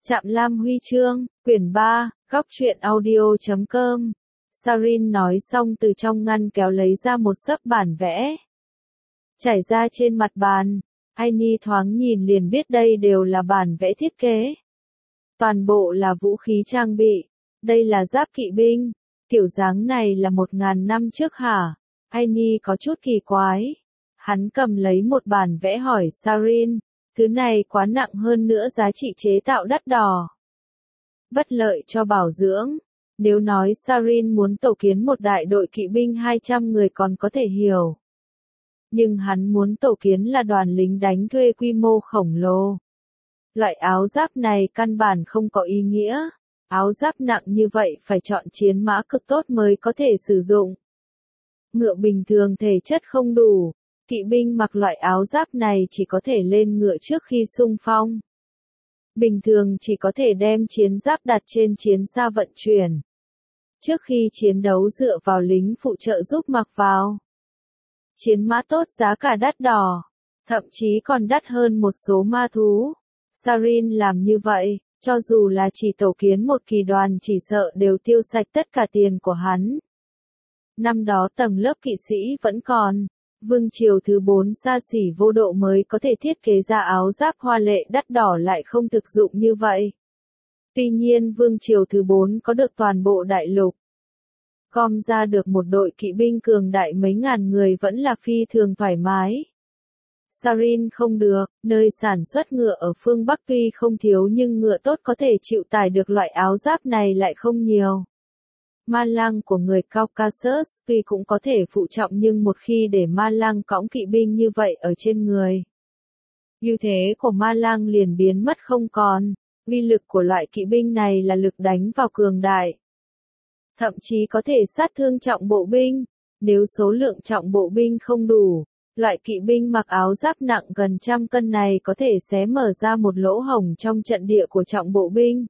Trạm Lam Huy chương, quyển 3, góc truyện audio.com. Sarin nói xong từ trong ngăn kéo lấy ra một xấp bản vẽ. Trải ra trên mặt bàn, Aini thoáng nhìn liền biết đây đều là bản vẽ thiết kế. Toàn bộ là vũ khí trang bị. Đây là giáp kỵ binh. Kiểu dáng này là 1000 năm trước hả? Aini có chút kỳ quái. Hắn cầm lấy một bản vẽ hỏi Sarin. Thứ này quá nặng hơn nữa giá trị chế tạo đắt đỏ. Bất lợi cho bảo dưỡng. Nếu nói Sarin muốn tổ kiến một đại đội kỵ binh 200 người còn có thể hiểu. Nhưng hắn muốn tổ kiến là đoàn lính đánh thuê quy mô khổng lồ. Loại áo giáp này căn bản không có ý nghĩa. Áo giáp nặng như vậy phải chọn chiến mã cực tốt mới có thể sử dụng. Ngựa bình thường thể chất không đủ. Kỵ binh mặc loại áo giáp này chỉ có thể lên ngựa trước khi xung phong. Bình thường chỉ có thể đem chiến giáp đặt trên chiến xa vận chuyển. Trước khi chiến đấu dựa vào lính phụ trợ giúp mặc vào. Chiến mã tốt giá cả đắt đỏ, thậm chí còn đắt hơn một số ma thú. Sarin làm như vậy, cho dù là chỉ tổ kiến một kỳ đoàn chỉ sợ đều tiêu sạch tất cả tiền của hắn. Năm đó tầng lớp kỵ sĩ vẫn còn. Vương triều thứ 4 xa xỉ vô độ mới có thể thiết kế ra áo giáp hoa lệ đắt đỏ lại không thực dụng như vậy. Tuy nhiên vương triều thứ 4 có được toàn bộ đại lục. Gom ra được một đội kỵ binh cường đại mấy ngàn người vẫn là phi thường thoải mái. Sarin không được, nơi sản xuất ngựa ở phương Bắc tuy không thiếu nhưng ngựa tốt có thể chịu tải được loại áo giáp này lại không nhiều. Ma lang của người Caucasus tuy cũng có thể phụ trọng nhưng một khi để ma lang cõng kỵ binh như vậy ở trên người, ưu thế của ma lang liền biến mất không còn. Uy lực của loại kỵ binh này là lực đánh vào cường đại. Thậm chí có thể sát thương trọng bộ binh. Nếu số lượng trọng bộ binh không đủ, loại kỵ binh mặc áo giáp nặng gần 100 cân này có thể xé mở ra một lỗ hổng trong trận địa của trọng bộ binh.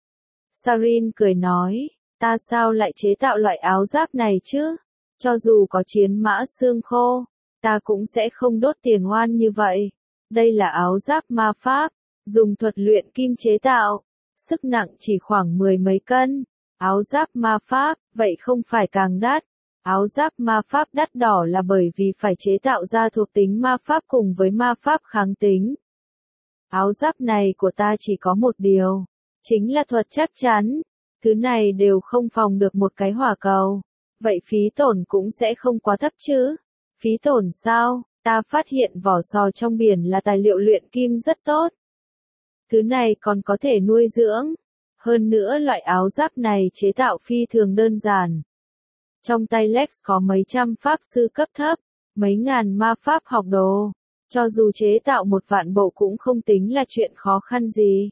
Sarin cười nói. Ta sao lại chế tạo loại áo giáp này chứ? Cho dù có chiến mã xương khô, ta cũng sẽ không đốt tiền oan như vậy. Đây là áo giáp ma pháp, dùng thuật luyện kim chế tạo, sức nặng chỉ khoảng 10 mấy cân. Áo giáp ma pháp, vậy không phải càng đắt. Áo giáp ma pháp đắt đỏ là bởi vì phải chế tạo ra thuộc tính ma pháp cùng với ma pháp kháng tính. Áo giáp này của ta chỉ có một điều, chính là thuật chắc chắn. Thứ này đều không phòng được một cái hỏa cầu. Vậy phí tổn cũng sẽ không quá thấp chứ? Phí tổn sao? Ta phát hiện vỏ sò trong biển là tài liệu luyện kim rất tốt. Thứ này còn có thể nuôi dưỡng. Hơn nữa loại áo giáp này chế tạo phi thường đơn giản. Trong tay Lex có mấy trăm pháp sư cấp thấp, mấy ngàn ma pháp học đồ. Cho dù chế tạo 1.000 bộ cũng không tính là chuyện khó khăn gì.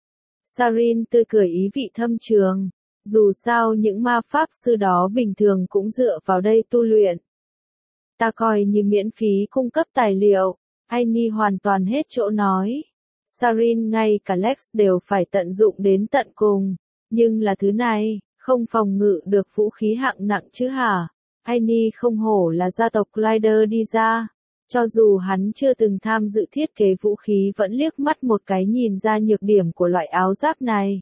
Sarin tươi cười ý vị thâm trường. Dù sao những ma pháp sư đó bình thường cũng dựa vào đây tu luyện. Ta coi như miễn phí cung cấp tài liệu. Aini hoàn toàn hết chỗ nói. Sarin ngay cả Lex đều phải tận dụng đến tận cùng. Nhưng là thứ này, không phòng ngự được vũ khí hạng nặng chứ hả? Aini không hổ là gia tộc Glider đi ra. Cho dù hắn chưa từng tham dự thiết kế vũ khí vẫn liếc mắt một cái nhìn ra nhược điểm của loại áo giáp này.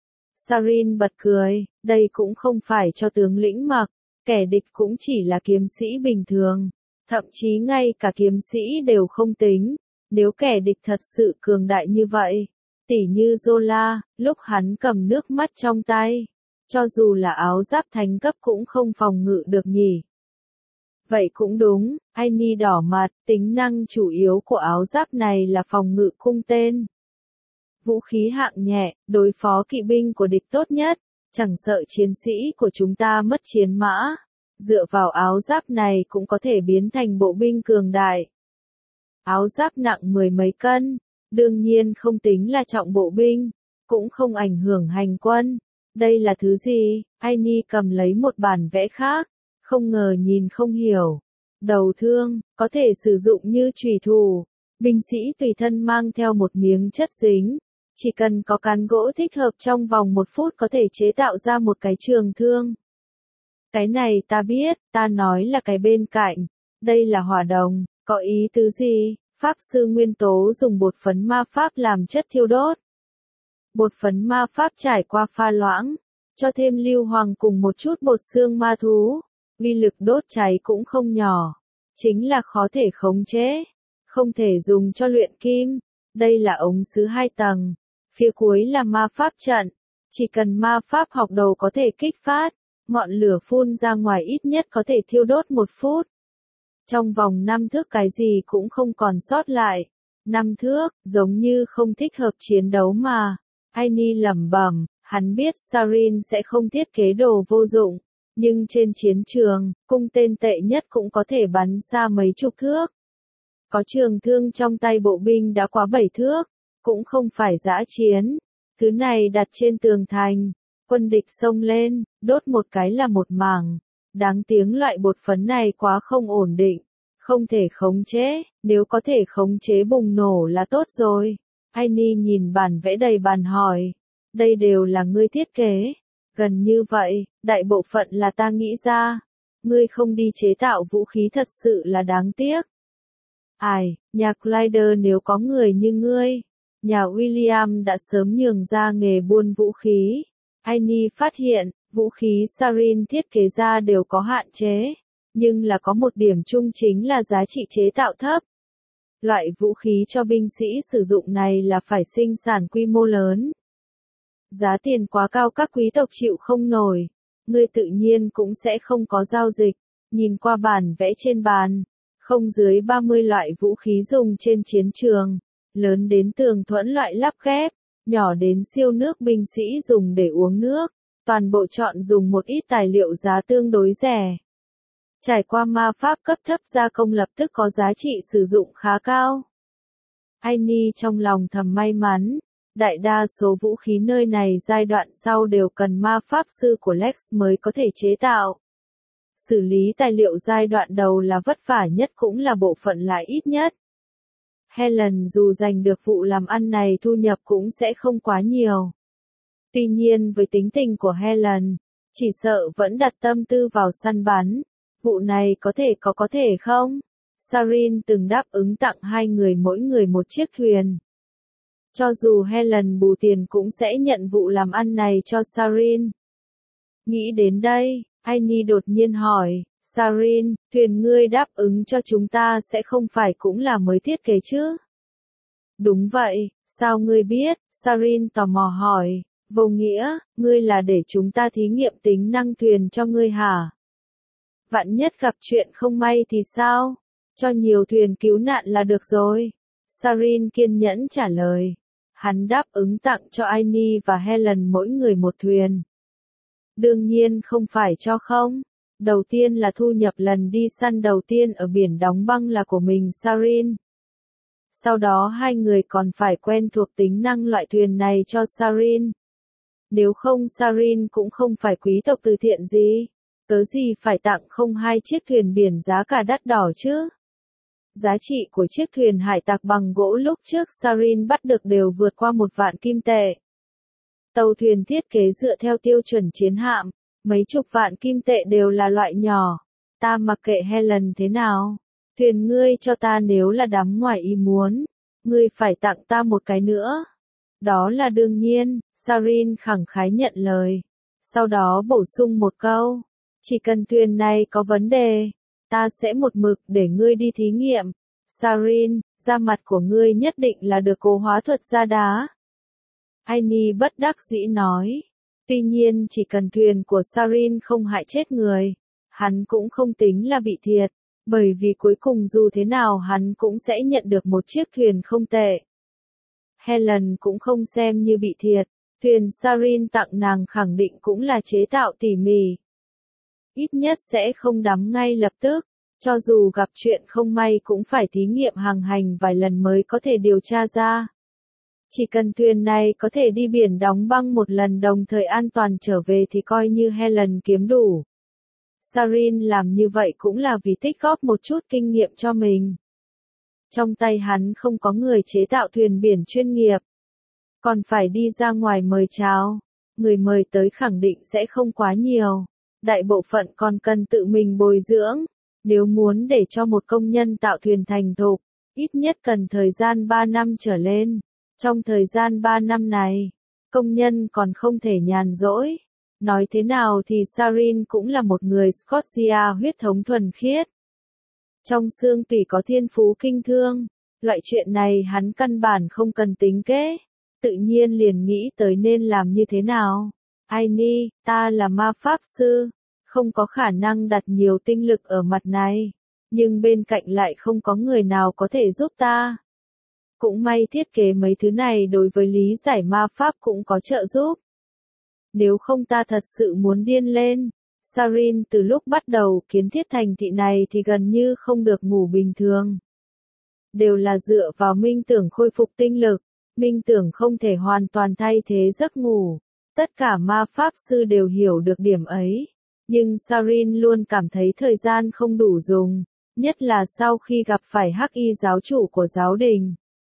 Sarin bật cười, đây cũng không phải cho tướng lĩnh mặc, kẻ địch cũng chỉ là kiếm sĩ bình thường. Thậm chí ngay cả kiếm sĩ đều không tính, nếu kẻ địch thật sự cường đại như vậy. Tỉ như Zola, lúc hắn cầm nước mắt trong tay, cho dù là áo giáp thánh cấp cũng không phòng ngự được nhỉ. Vậy cũng đúng, Aini đỏ mặt, tính năng chủ yếu của áo giáp này là phòng ngự cung tên. Vũ khí hạng nhẹ, đối phó kỵ binh của địch tốt nhất, chẳng sợ chiến sĩ của chúng ta mất chiến mã. Dựa vào áo giáp này cũng có thể biến thành bộ binh cường đại. Áo giáp nặng 10 mấy cân, đương nhiên không tính là trọng bộ binh, cũng không ảnh hưởng hành quân. Đây là thứ gì? Aini cầm lấy một bản vẽ khác. Không ngờ nhìn không hiểu. Đầu thương, có thể sử dụng như chùy thủ. Binh sĩ tùy thân mang theo một miếng chất dính. Chỉ cần có cán gỗ thích hợp trong vòng 1 phút có thể chế tạo ra một cái trường thương. Cái này ta biết, ta nói là cái bên cạnh. Đây là hỏa đồng, có ý tứ gì? Pháp sư nguyên tố dùng bột phấn ma pháp làm chất thiêu đốt. Bột phấn ma pháp trải qua pha loãng, cho thêm lưu hoàng cùng một chút bột xương ma thú. Uy lực đốt cháy cũng không nhỏ, chính là khó thể khống chế, không thể dùng cho luyện kim. Đây là ống sứ 2 tầng, phía cuối là ma pháp trận, chỉ cần ma pháp học đồ có thể kích phát, ngọn lửa phun ra ngoài ít nhất có thể thiêu đốt 1 phút. Trong vòng 5 thước cái gì cũng không còn sót lại. 5 thước, giống như không thích hợp chiến đấu mà. Aini lẩm bẩm, hắn biết Sarin sẽ không thiết kế đồ vô dụng, nhưng trên chiến trường, cung tên tệ nhất cũng có thể bắn xa mấy chục thước. Có trường thương trong tay bộ binh đã quá 7 thước, cũng không phải dã chiến. Thứ này đặt trên tường thành, quân địch xông lên, đốt một cái là một mảng. Đáng tiếng loại bột phấn này quá không ổn định, không thể khống chế, nếu có thể khống chế bùng nổ là tốt rồi. Aini nhìn bản vẽ đầy bàn hỏi, đây đều là ngươi thiết kế. Gần như vậy, đại bộ phận là ta nghĩ ra. Ngươi không đi chế tạo vũ khí thật sự là đáng tiếc. Ai, nhà Clyde nếu có người như ngươi, nhà William đã sớm nhường ra nghề buôn vũ khí. Aini phát hiện, vũ khí Sarin thiết kế ra đều có hạn chế, nhưng là có một điểm chung chính là giá trị chế tạo thấp. Loại vũ khí cho binh sĩ sử dụng này là phải sinh sản quy mô lớn. Giá tiền quá cao các quý tộc chịu không nổi, ngươi tự nhiên cũng sẽ không có giao dịch. Nhìn qua bản vẽ trên bàn, không dưới 30 loại vũ khí dùng trên chiến trường, lớn đến tường thuẫn loại lắp ghép, nhỏ đến siêu nước binh sĩ dùng để uống nước, toàn bộ chọn dùng một ít tài liệu giá tương đối rẻ. Trải qua ma pháp cấp thấp gia công lập tức có giá trị sử dụng khá cao. Aini trong lòng thầm may mắn, đại đa số vũ khí nơi này giai đoạn sau đều cần ma pháp sư của Lex mới có thể chế tạo. Xử lý tài liệu giai đoạn đầu là vất vả nhất cũng là bộ phận lại ít nhất. Helen dù giành được vụ làm ăn này thu nhập cũng sẽ không quá nhiều. Tuy nhiên với tính tình của Helen, chỉ sợ vẫn đặt tâm tư vào săn bắn. Vụ này có thể không? Sarin từng đáp ứng tặng 2 người mỗi người một chiếc thuyền. Cho dù Helen bù tiền cũng sẽ nhận vụ làm ăn này cho Sarin. Nghĩ đến đây, Aini đột nhiên hỏi, Sarin, thuyền ngươi đáp ứng cho chúng ta sẽ không phải cũng là mới thiết kế chứ? Đúng vậy, sao ngươi biết? Sarin tò mò hỏi, vô nghĩa, ngươi là để chúng ta thí nghiệm tính năng thuyền cho ngươi hả? Vạn nhất gặp chuyện không may thì sao? Cho nhiều thuyền cứu nạn là được rồi. Sarin kiên nhẫn trả lời. Hắn đáp ứng tặng cho Aini và Helen mỗi người một thuyền. Đương nhiên không phải cho không. Đầu tiên là thu nhập lần đi săn đầu tiên ở biển đóng băng là của mình Sarin. Sau đó 2 người còn phải quen thuộc tính năng loại thuyền này cho Sarin. Nếu không Sarin cũng không phải quý tộc từ thiện gì. Cớ gì phải tặng không 2 chiếc thuyền biển giá cả đắt đỏ chứ? Giá trị của chiếc thuyền hải tặc bằng gỗ lúc trước Sarin bắt được đều vượt qua 1 vạn kim tệ. Tàu thuyền thiết kế dựa theo tiêu chuẩn chiến hạm, mấy chục vạn kim tệ đều là loại nhỏ. Ta mặc kệ Helen thế nào. Thuyền ngươi cho ta nếu là đám ngoài ý muốn, ngươi phải tặng ta một cái nữa. Đó là đương nhiên, Sarin khẳng khái nhận lời. Sau đó bổ sung một câu. Chỉ cần thuyền này có vấn đề, ta sẽ một mực để ngươi đi thí nghiệm. Sarin, da mặt của ngươi nhất định là được cố hóa thuật da đá. Aini bất đắc dĩ nói. Tuy nhiên chỉ cần thuyền của Sarin không hại chết người, hắn cũng không tính là bị thiệt, bởi vì cuối cùng dù thế nào hắn cũng sẽ nhận được một chiếc thuyền không tệ. Helen cũng không xem như bị thiệt, thuyền Sarin tặng nàng khẳng định cũng là chế tạo tỉ mỉ. Ít nhất sẽ không đắm ngay lập tức, cho dù gặp chuyện không may cũng phải thí nghiệm hàng hành vài lần mới có thể điều tra ra. Chỉ cần thuyền này có thể đi biển đóng băng một lần đồng thời an toàn trở về thì coi như Helen kiếm đủ. Sarin làm như vậy cũng là vì tích góp một chút kinh nghiệm cho mình. Trong tay hắn không có người chế tạo thuyền biển chuyên nghiệp. Còn phải đi ra ngoài mời chào. Người mời tới khẳng định sẽ không quá nhiều. Đại bộ phận còn cần tự mình bồi dưỡng. Nếu muốn để cho một công nhân tạo thuyền thành thục, ít nhất cần thời gian 3 năm trở lên. Trong thời gian 3 năm này, Công nhân còn không thể nhàn rỗi. Nói thế nào thì Sarin cũng là một người Scotia huyết thống thuần khiết. Trong xương tủy có thiên phú kinh thương, loại chuyện này hắn căn bản không cần tính kế, tự nhiên liền nghĩ tới nên làm như thế nào. Aini, ta là ma pháp sư, không có khả năng đặt nhiều tinh lực ở mặt này, nhưng bên cạnh lại không có người nào có thể giúp ta. Cũng may thiết kế mấy thứ này đối với lý giải ma pháp cũng có trợ giúp. Nếu không ta thật sự muốn điên lên. Sarin từ lúc bắt đầu kiến thiết thành thị này thì gần như không được ngủ bình thường. Đều là dựa vào minh tưởng khôi phục tinh lực, minh tưởng không thể hoàn toàn thay thế giấc ngủ. Tất cả ma pháp sư đều hiểu được điểm ấy. Nhưng Sarin luôn cảm thấy thời gian không đủ dùng, nhất là sau khi gặp phải Hắc Y giáo chủ của giáo đình.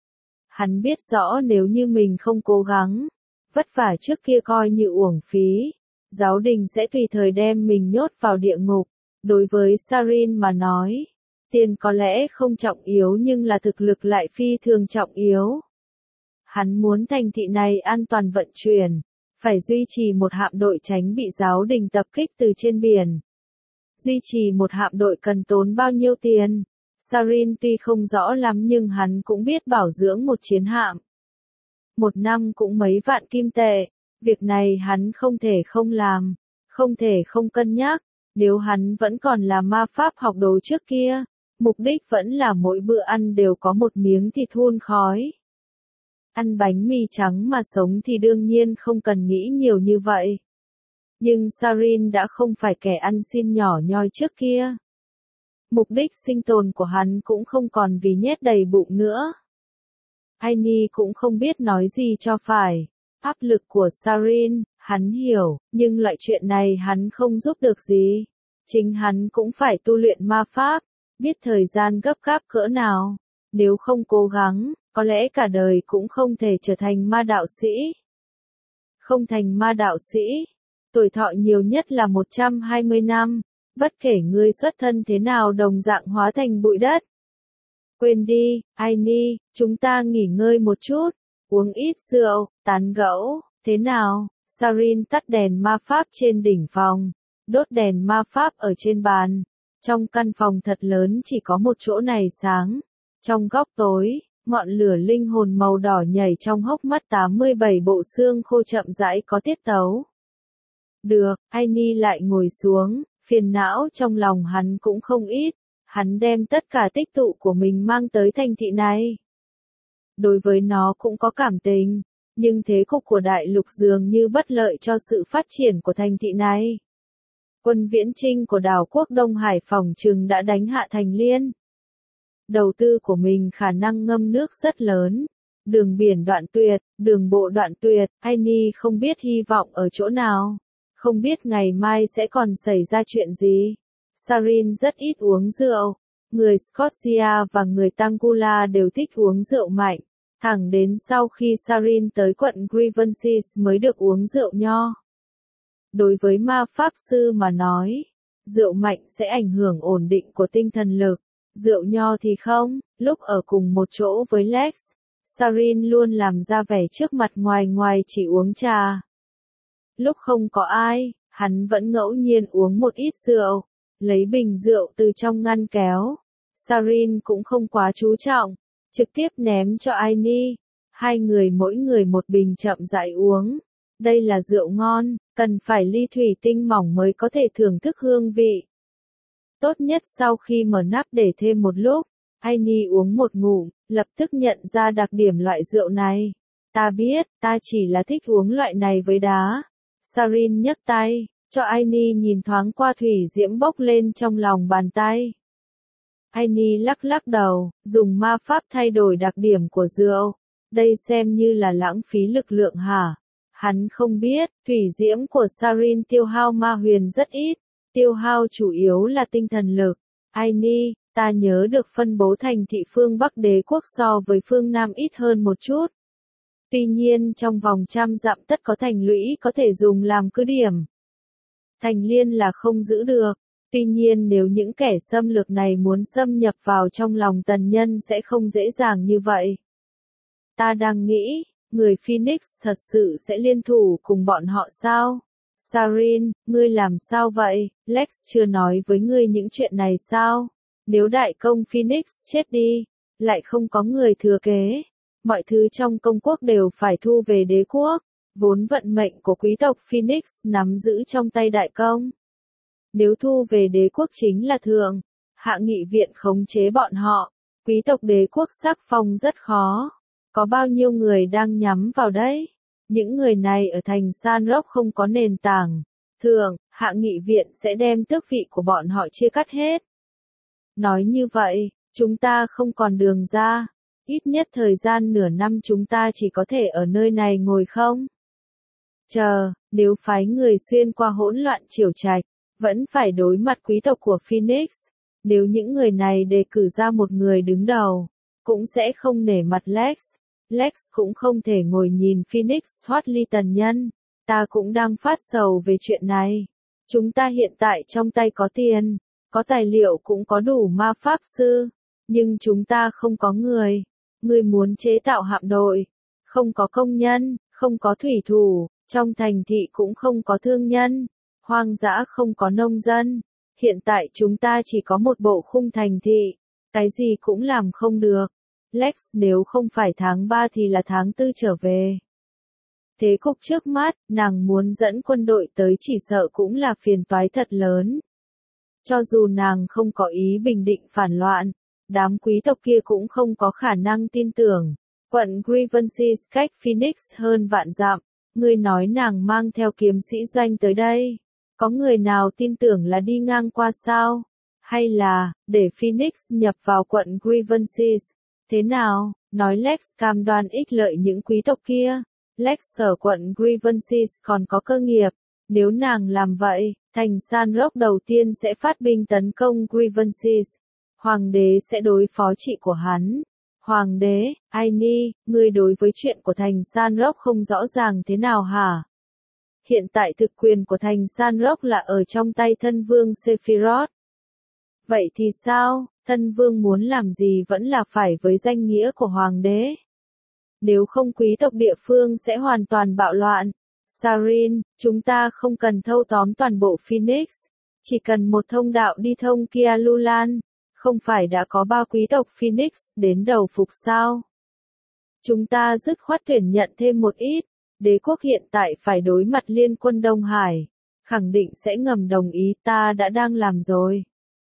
Hắn biết rõ nếu như mình không cố gắng, vất vả trước kia coi như uổng phí, giáo đình sẽ tùy thời đem mình nhốt vào địa ngục. Đối với Sarin mà nói, tiền có lẽ không trọng yếu nhưng là thực lực lại phi thường trọng yếu. Hắn muốn thành thị này an toàn vận chuyển, phải duy trì một hạm đội tránh bị giáo đình tập kích từ trên biển. Duy trì một hạm đội cần tốn bao nhiêu tiền? Sarin tuy không rõ lắm nhưng hắn cũng biết bảo dưỡng một chiến hạm. Một năm cũng mấy vạn kim tệ, việc này hắn không thể không làm, không thể không cân nhắc, nếu hắn vẫn còn là ma pháp học đồ trước kia, mục đích vẫn là mỗi bữa ăn đều có một miếng thịt hun khói. Ăn bánh mì trắng mà sống thì đương nhiên không cần nghĩ nhiều như vậy. Nhưng Sarin đã không phải kẻ ăn xin nhỏ nhoi trước kia. Mục đích sinh tồn của hắn cũng không còn vì nhét đầy bụng nữa. Aini cũng không biết nói gì cho phải. Áp lực của Sarin, hắn hiểu, nhưng loại chuyện này hắn không giúp được gì. Chính hắn cũng phải tu luyện ma pháp, biết thời gian gấp gáp cỡ nào. Nếu không cố gắng, có lẽ cả đời cũng không thể trở thành ma đạo sĩ. Không thành ma đạo sĩ, tuổi thọ nhiều nhất là 120 năm, bất kể ngươi xuất thân thế nào đồng dạng hóa thành bụi đất. Quên đi, Aini, chúng ta nghỉ ngơi một chút, uống ít rượu, tán gẫu, thế nào? Sarin tắt đèn ma pháp trên đỉnh phòng, đốt đèn ma pháp ở trên bàn. Trong căn phòng thật lớn chỉ có một chỗ này sáng. Trong góc tối, ngọn lửa linh hồn màu đỏ nhảy trong hốc mắt 87 bộ xương khô chậm rãi có tiết tấu. Được, Aini lại ngồi xuống, phiền não trong lòng hắn cũng không ít. Hắn đem tất cả tích tụ của mình mang tới thành thị này. Đối với nó cũng có cảm tình, nhưng thế cục của đại lục dường như bất lợi cho sự phát triển của thành thị này. Quân viễn chinh của đảo quốc Đông Hải phỏng chừng đã đánh hạ Thành Liên. Đầu tư của mình khả năng ngâm nước rất lớn. Đường biển đoạn tuyệt, đường bộ đoạn tuyệt, Aini không biết hy vọng ở chỗ nào. Không biết ngày mai sẽ còn xảy ra chuyện gì. Sarin rất ít uống rượu. Người Scotia và người Tangula đều thích uống rượu mạnh. Thẳng đến sau khi Sarin tới quận Grievances mới được uống rượu nho. Đối với ma pháp sư mà nói, rượu mạnh sẽ ảnh hưởng ổn định của tinh thần lực. Rượu nho thì không. Lúc ở cùng một chỗ với Lex, Sarin luôn làm ra vẻ trước mặt ngoài chỉ uống trà. Lúc không có ai, hắn vẫn ngẫu nhiên uống một ít rượu, lấy bình rượu từ trong ngăn kéo. Sarin cũng không quá chú trọng, trực tiếp ném cho Aini. Hai người mỗi người một bình chậm rãi uống. Đây là rượu ngon, cần phải ly thủy tinh mỏng mới có thể thưởng thức hương vị. Tốt nhất sau khi mở nắp để thêm một lúc, Aini uống một ngụm, lập tức nhận ra đặc điểm loại rượu này. Ta biết, ta chỉ là thích uống loại này với đá. Sarin nhấc tay, cho Aini nhìn thoáng qua thủy diễm bốc lên trong lòng bàn tay. Aini lắc lắc đầu, dùng ma pháp thay đổi đặc điểm của rượu. Đây xem như là lãng phí lực lượng hả? Hắn không biết, thủy diễm của Sarin tiêu hao ma huyền rất ít, tiêu hao chủ yếu là tinh thần lực. Aini, ta nhớ được phân bố thành thị phương Bắc đế quốc so với phương Nam ít hơn một chút. Tuy nhiên trong vòng 100 dặm tất có thành lũy có thể dùng làm cứ điểm. Thành Liên là không giữ được. Tuy nhiên nếu những kẻ xâm lược này muốn xâm nhập vào trong lòng tần nhân sẽ không dễ dàng như vậy. Ta đang nghĩ, Người Phoenix thật sự sẽ liên thủ cùng bọn họ sao? Sarin, ngươi làm sao vậy? Lex chưa nói với ngươi những chuyện này sao? Nếu đại công Phoenix chết đi, lại không có người thừa kế, mọi thứ trong công quốc đều phải thu về đế quốc, vốn vận mệnh của quý tộc Phoenix nắm giữ trong tay đại công. Nếu thu về đế quốc chính là thượng, hạ nghị viện khống chế bọn họ, quý tộc đế quốc sắc phong rất khó. Có bao nhiêu người đang nhắm vào đấy? Những người này ở thành San Rock không có nền tảng. Thường, hạ nghị viện sẽ đem tước vị của bọn họ chia cắt hết. Nói như vậy, chúng ta không còn đường ra. Ít nhất thời gian nửa năm chúng ta chỉ có thể ở nơi này ngồi không? Chờ, nếu phái người xuyên qua hỗn loạn triều trạch, vẫn phải đối mặt quý tộc của Phoenix. Nếu những người này đề cử ra một người đứng đầu, cũng sẽ không nể mặt Lex. Lex cũng không thể ngồi nhìn Phoenix thoát ly tần nhân. Ta cũng đang phát sầu về chuyện này. Chúng ta hiện tại trong tay có tiền, có tài liệu cũng có đủ ma pháp sư, nhưng chúng ta không có người. Người muốn chế tạo hạm đội, không có công nhân, không có thủy thủ, trong thành thị cũng không có thương nhân, hoang dã không có nông dân. Hiện tại chúng ta chỉ có một bộ khung thành thị, cái gì cũng làm không được. Lex, nếu không phải tháng 3 thì là tháng 4 trở về. Thế cục trước mắt, nàng muốn dẫn quân đội tới chỉ sợ cũng là phiền toái thật lớn. Cho dù nàng không có ý bình định phản loạn, đám quý tộc kia cũng không có khả năng tin tưởng. Quận Grievances cách Phoenix hơn vạn dặm, ngươi nói nàng mang theo kiếm sĩ doanh tới đây. Có người nào tin tưởng là đi ngang qua sao? Hay là, để Phoenix nhập vào quận Grievances? Thế nào, nói Lex cam đoan ích lợi những quý tộc kia. Lex ở quận Grievances còn có cơ nghiệp. Nếu nàng làm vậy, thành San Rock đầu tiên sẽ phát binh tấn công Grievances. Hoàng đế sẽ đối phó chị của hắn. Hoàng đế, Aini, ngươi đối với chuyện của thành San Rock không rõ ràng thế nào hả? Hiện tại thực quyền của thành San Rock là ở trong tay thân vương Sephiroth. Vậy thì sao, thân vương muốn làm gì vẫn là phải với danh nghĩa của hoàng đế. Nếu không quý tộc địa phương sẽ hoàn toàn bạo loạn. Sarin, chúng ta không cần thâu tóm toàn bộ Phoenix, chỉ cần một thông đạo đi thông Kialulan. Không phải đã có 3 quý tộc Phoenix đến đầu phục sao? Chúng ta dứt khoát tuyển nhận thêm một ít. Đế quốc hiện tại phải đối mặt liên quân Đông Hải. Khẳng định sẽ ngầm đồng ý, ta đã đang làm rồi.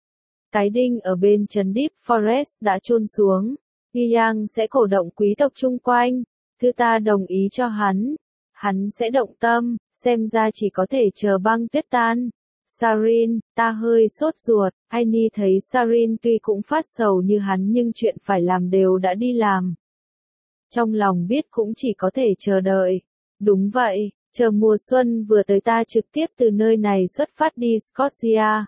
Cái đinh ở bên trấn Deep Forest đã chôn xuống. Yang sẽ cổ động quý tộc chung quanh. Thứ ta đồng ý cho hắn. Hắn sẽ động tâm, xem ra chỉ có thể chờ băng tuyết tan. Sarin, ta hơi sốt ruột. Aini thấy Sarin tuy cũng phát sầu như hắn nhưng chuyện phải làm đều đã đi làm. Trong lòng biết cũng chỉ có thể chờ đợi. Đúng vậy, chờ mùa xuân vừa tới ta trực tiếp từ nơi này xuất phát đi Scotia.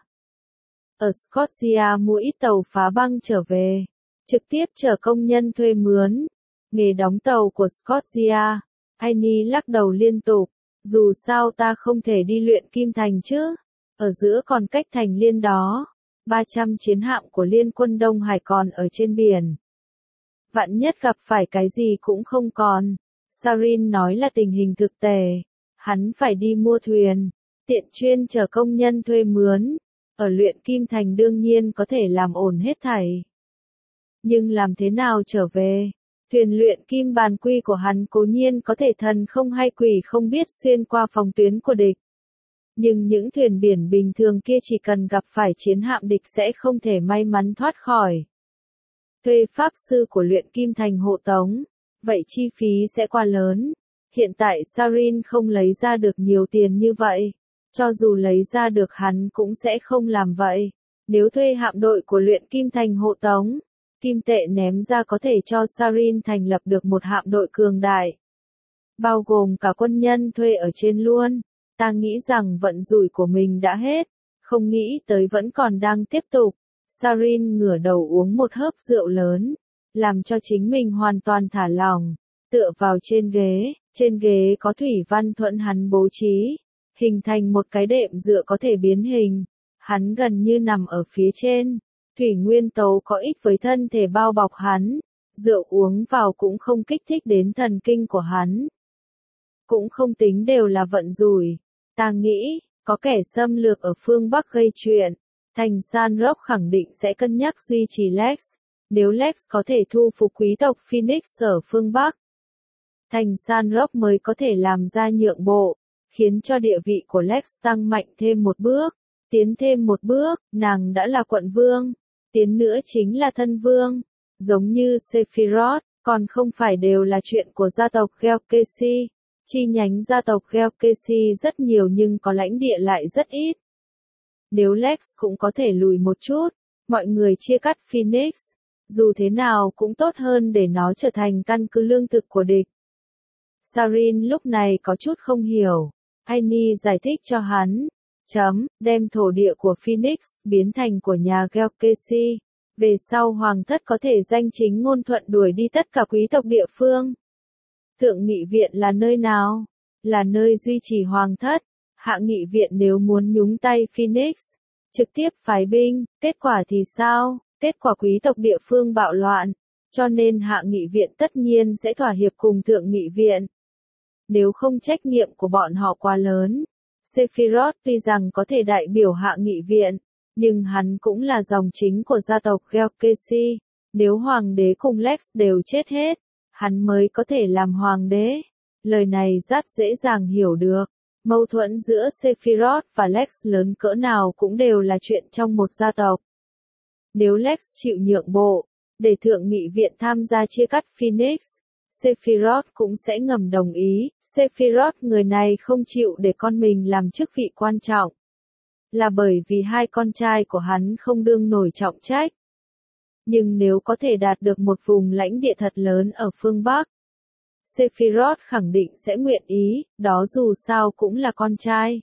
Ở Scotia mua ít tàu phá băng trở về. Trực tiếp chở công nhân thuê mướn. Nghề đóng tàu của Scotia. Aini lắc đầu liên tục. Dù sao ta không thể đi luyện kim thành chứ. Ở giữa còn cách thành Liên đó. 300 chiến hạm của Liên quân Đông Hải còn ở trên biển. Vạn nhất gặp phải cái gì cũng không còn. Sarin nói là tình hình thực tế. Hắn phải đi mua thuyền. Tiện chuyên chở công nhân thuê mướn. Ở luyện kim thành đương nhiên có thể làm ổn hết thảy. Nhưng làm thế nào trở về? Thuyền luyện kim bàn quy của hắn cố nhiên có thể thần không hay quỷ không biết xuyên qua phòng tuyến của địch. Nhưng những thuyền biển bình thường kia chỉ cần gặp phải chiến hạm địch sẽ không thể may mắn thoát khỏi. Thuê pháp sư của luyện kim thành hộ tống. Vậy chi phí sẽ quá lớn. Hiện tại Sarin không lấy ra được nhiều tiền như vậy. Cho dù lấy ra được hắn cũng sẽ không làm vậy. Nếu thuê hạm đội của luyện kim thành hộ tống, kim tệ ném ra có thể cho Sarin thành lập được một hạm đội cường đại. Bao gồm cả quân nhân thuê ở trên luôn. Ta nghĩ rằng vận rủi của mình đã hết. Không nghĩ tới vẫn còn đang tiếp tục. Sarin ngửa đầu uống một hớp rượu lớn. Làm cho chính mình hoàn toàn thả lỏng. Tựa vào trên ghế có thủy văn thuận hắn bố trí. Hình thành một cái đệm dựa có thể biến hình. Hắn gần như nằm ở phía trên. Thủy nguyên tố có ích với thân thể bao bọc hắn. rượu uống vào cũng không kích thích đến thần kinh của hắn. Cũng không tính đều là vận rủi. Ta nghĩ, có kẻ xâm lược ở phương Bắc gây chuyện. Thành San Rock khẳng định sẽ cân nhắc duy trì Lex. Nếu Lex có thể thu phục quý tộc Phoenix ở phương Bắc, Thành San Rock mới có thể làm ra nhượng bộ, khiến cho địa vị của Lex tăng mạnh thêm một bước. Tiến thêm một bước, nàng đã là quận vương. Tiến nữa chính là thân vương. Giống như Sephiroth, còn không phải đều là chuyện của gia tộc Gelkesi. Chi nhánh gia tộc Gelkesi rất nhiều nhưng có lãnh địa lại rất ít. Nếu Lex cũng có thể lùi một chút, mọi người chia cắt Phoenix, dù thế nào cũng tốt hơn để nó trở thành căn cứ lương thực của địch. Sarin lúc này có chút không hiểu. Aini giải thích cho hắn. Đem thổ địa của Phoenix biến thành của nhà Gelkesi. Về sau hoàng thất có thể danh chính ngôn thuận đuổi đi tất cả quý tộc địa phương. Thượng nghị viện là nơi nào? Là nơi duy trì hoàng thất. Hạ nghị viện nếu muốn nhúng tay Phoenix, trực tiếp phái binh, kết quả thì sao? Kết quả quý tộc địa phương bạo loạn, cho nên hạ nghị viện tất nhiên sẽ thỏa hiệp cùng thượng nghị viện. Nếu không trách nhiệm của bọn họ quá lớn, Sephiroth tuy rằng có thể đại biểu hạ nghị viện, nhưng hắn cũng là dòng chính của gia tộc Gelkesi. Nếu hoàng đế cùng Lex đều chết hết, hắn mới có thể làm hoàng đế. Lời này rất dễ dàng hiểu được. Mâu thuẫn giữa Sephiroth và Lex lớn cỡ nào cũng đều là chuyện trong một gia tộc. Nếu Lex chịu nhượng bộ, để thượng nghị viện tham gia chia cắt Phoenix, Sephiroth cũng sẽ ngầm đồng ý. Sephiroth người này không chịu để con mình làm chức vị quan trọng, là bởi vì hai con trai của hắn không đương nổi trọng trách. Nhưng nếu có thể đạt được một vùng lãnh địa thật lớn ở phương Bắc, Sephiroth khẳng định sẽ nguyện ý, đó dù sao cũng là con trai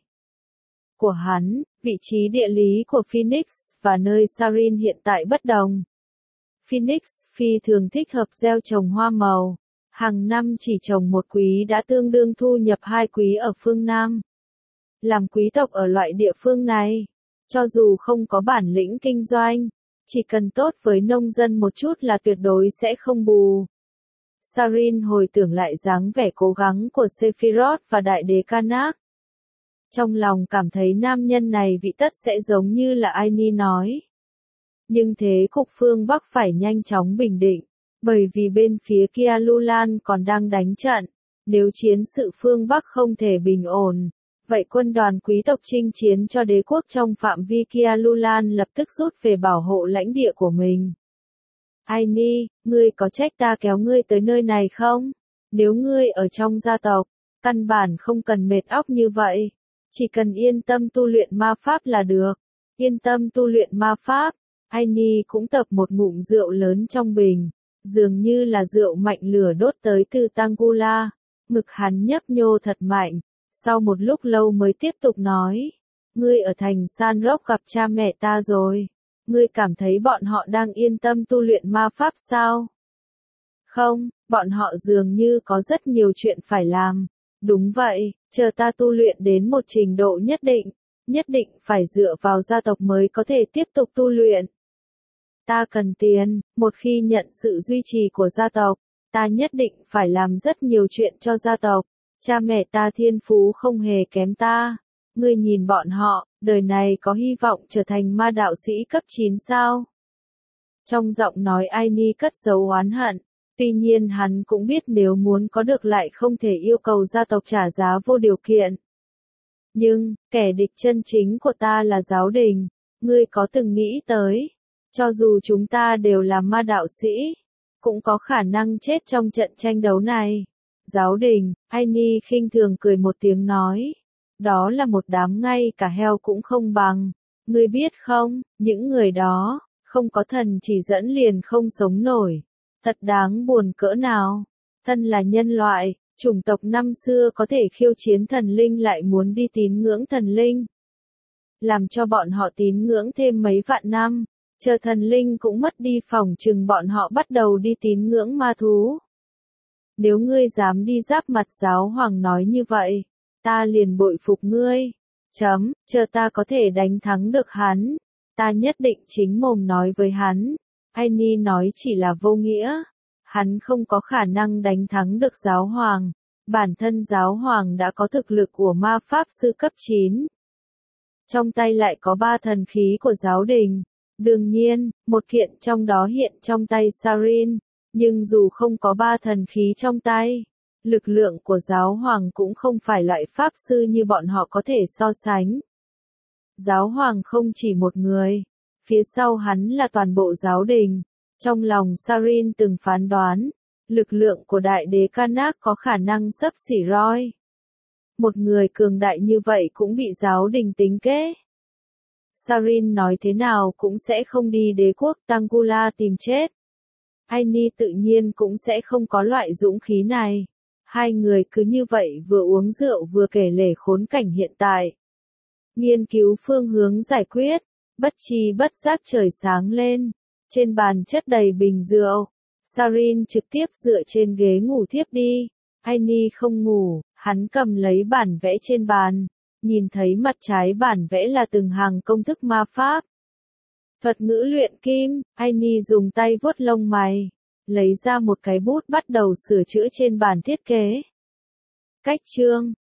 của hắn. Vị trí địa lý của Phoenix và nơi Sarin hiện tại bất đồng. Phoenix phi thường thích hợp gieo trồng hoa màu. Hàng năm chỉ trồng một quý đã tương đương thu nhập 2 quý ở phương Nam. Làm quý tộc ở loại địa phương này, cho dù không có bản lĩnh kinh doanh, chỉ cần tốt với nông dân một chút là tuyệt đối sẽ không bù. Sarin hồi tưởng lại dáng vẻ cố gắng của Sephiroth và đại đế Karnak. Trong lòng cảm thấy nam nhân này vị tất sẽ giống như là Aini nói. Nhưng thế cục phương Bắc phải nhanh chóng bình định, bởi vì bên phía kia Lulan còn đang đánh trận. Nếu chiến sự phương Bắc không thể bình ổn, vậy quân đoàn quý tộc chinh chiến cho đế quốc trong phạm vi kia Lulan lập tức rút về bảo hộ lãnh địa của mình. Aini, ngươi có trách ta kéo ngươi tới nơi này không? Nếu ngươi ở trong gia tộc, căn bản không cần mệt óc như vậy. Chỉ cần yên tâm tu luyện ma pháp là được. Yên tâm tu luyện ma pháp. Aini cũng tập một ngụm rượu lớn trong bình. Dường như là rượu mạnh lửa đốt tới từ Tangula. Ngực hắn nhấp nhô thật mạnh. Sau một lúc lâu mới tiếp tục nói. Ngươi ở thành San Rock gặp cha mẹ ta rồi. Ngươi cảm thấy bọn họ đang yên tâm tu luyện ma pháp sao? Không, bọn họ dường như có rất nhiều chuyện phải làm. Đúng vậy, chờ ta tu luyện đến một trình độ nhất định phải dựa vào gia tộc mới có thể tiếp tục tu luyện. Ta cần tiền, một khi nhận sự duy trì của gia tộc, ta nhất định phải làm rất nhiều chuyện cho gia tộc. Cha mẹ ta thiên phú không hề kém ta. Ngươi nhìn bọn họ, đời này có hy vọng trở thành ma đạo sĩ cấp 9 sao? Trong giọng nói Aini cất giấu oán hận. Tuy nhiên hắn cũng biết nếu muốn có được lại không thể yêu cầu gia tộc trả giá vô điều kiện. Nhưng, kẻ địch chân chính của ta là giáo đình. Ngươi có từng nghĩ tới, cho dù chúng ta đều là ma đạo sĩ, cũng có khả năng chết trong trận tranh đấu này. Giáo đình, Aini khinh thường cười một tiếng nói. Đó là một đám ngay cả heo cũng không bằng. Ngươi biết không, những người đó, không có thần chỉ dẫn liền không sống nổi. Thật đáng buồn cỡ nào. Thân là nhân loại, chủng tộc năm xưa có thể khiêu chiến thần linh lại muốn đi tín ngưỡng thần linh. Làm cho bọn họ tín ngưỡng thêm mấy vạn năm, chờ thần linh cũng mất đi phỏng chừng bọn họ bắt đầu đi tín ngưỡng ma thú. Nếu ngươi dám đi giáp mặt giáo hoàng nói như vậy, ta liền bội phục ngươi. Chờ ta có thể đánh thắng được hắn, ta nhất định chính mồm nói với hắn. Aini nói chỉ là vô nghĩa. hắn không có khả năng đánh thắng được giáo hoàng. Bản thân giáo hoàng đã có thực lực của ma pháp sư cấp 9. Trong tay lại có 3 thần khí của giáo đình. Đương nhiên, một kiện trong đó hiện trong tay Sarin, nhưng dù không có 3 thần khí trong tay, lực lượng của giáo hoàng cũng không phải loại pháp sư như bọn họ có thể so sánh. Giáo hoàng không chỉ một người, phía sau hắn là toàn bộ giáo đình. Trong lòng Sarin từng phán đoán, lực lượng của đại đế Karnak có khả năng xấp xỉ Roy. Một người cường đại như vậy cũng bị giáo đình tính kế. Sarin nói thế nào cũng sẽ không đi đế quốc Tangula tìm chết. Aini tự nhiên cũng sẽ không có loại dũng khí này. Hai người cứ như vậy vừa uống rượu vừa kể lể khốn cảnh hiện tại. Nghiên cứu phương hướng giải quyết, bất tri bất giác trời sáng lên. Trên bàn chất đầy bình rượu. Sarin trực tiếp dựa trên ghế ngủ thiếp đi. Aini không ngủ, hắn cầm lấy bản vẽ trên bàn. Nhìn thấy mặt trái bản vẽ là từng hàng công thức ma pháp. Thuật ngữ luyện kim, Aini dùng tay vuốt lông mày. Lấy ra một cái bút bắt đầu sửa chữa trên bản thiết kế. Cách chương